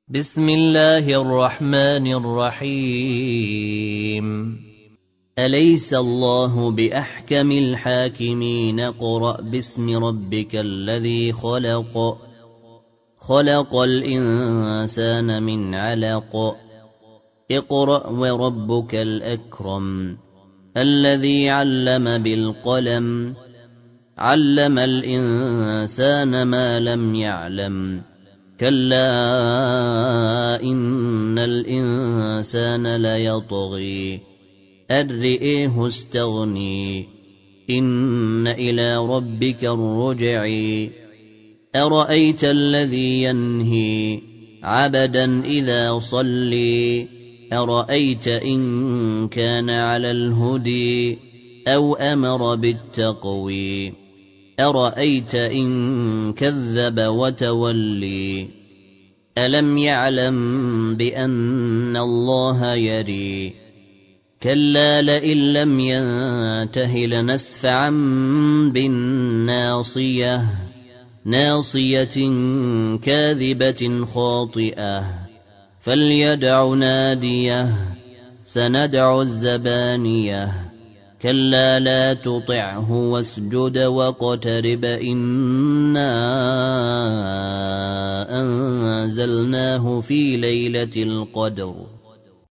بسم الله الرحمن الرحيم أليس الله بأحكم الحاكمين قرأ باسم ربك الذي خلق الإنسان من علق اقرأ وربك الأكرم الذي علم بالقلم علم الإنسان ما لم يعلم كلا إن الإنسان ليطغي أن رآه استغني إن إلى ربك الرجع أرأيت الذي ينهي عبدا إذا صلي أرأيت إن كان على الهدي أو أمر بالتقوي أرأيت إن كذب وتولي ألم يعلم بأن الله يري كلا لئن لم ينته لنسفعا بالناصية ناصية كاذبة خاطئة فليدع ناديه سندع الزبانية كلا لا تطعه واسجد واقترب إنا أنزلناه في ليلة القدر